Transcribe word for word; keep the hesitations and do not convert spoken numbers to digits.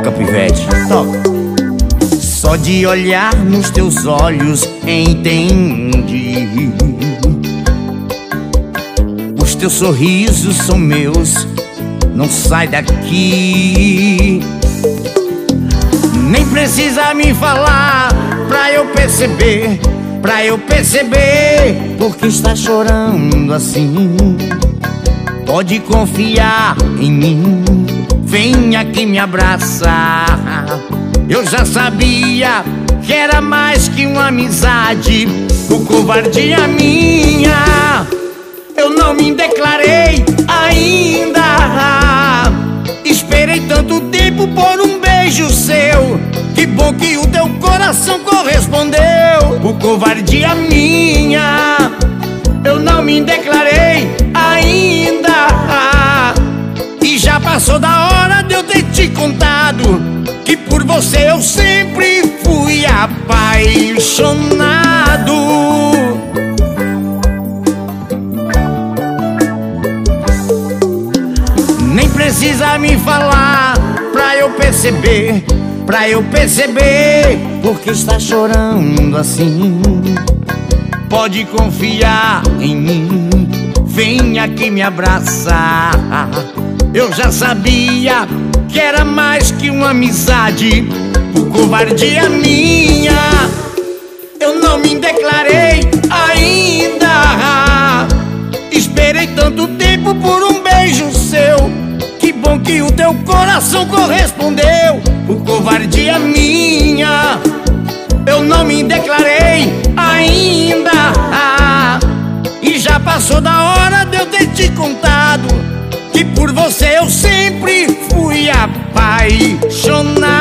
Toca, pivete, toca. Só de olhar nos teus olhos entendi. Os teus sorrisos são meus, não sai daqui. Nem precisa me falar pra eu perceber, pra eu perceber porque está chorando assim. Pode confiar em mim, vem aqui me abraçar. Eu já sabia que era mais que uma amizade, por covardia minha eu não me declarei ainda. Esperei tanto tempo por um beijo seu, que bom que o teu coração correspondeu. Por covardia minha eu não me declarei ainda. E já passou da hora de eu ter te contado que por você eu sempre fui apaixonado. Nem precisa me falar pra eu perceber, pra eu perceber porque está chorando assim. Pode confiar em mim, vem aqui me abraçar. Eu já sabia que era mais que uma amizade, por covardia minha eu não me declarei ainda. Esperei tanto tempo por um beijo seu, que bom que o teu coração correspondeu. Por covardia minha eu não me declarei ainda. E já passou da hora de eu ter te contado que por você eu sempre fui apaixonado.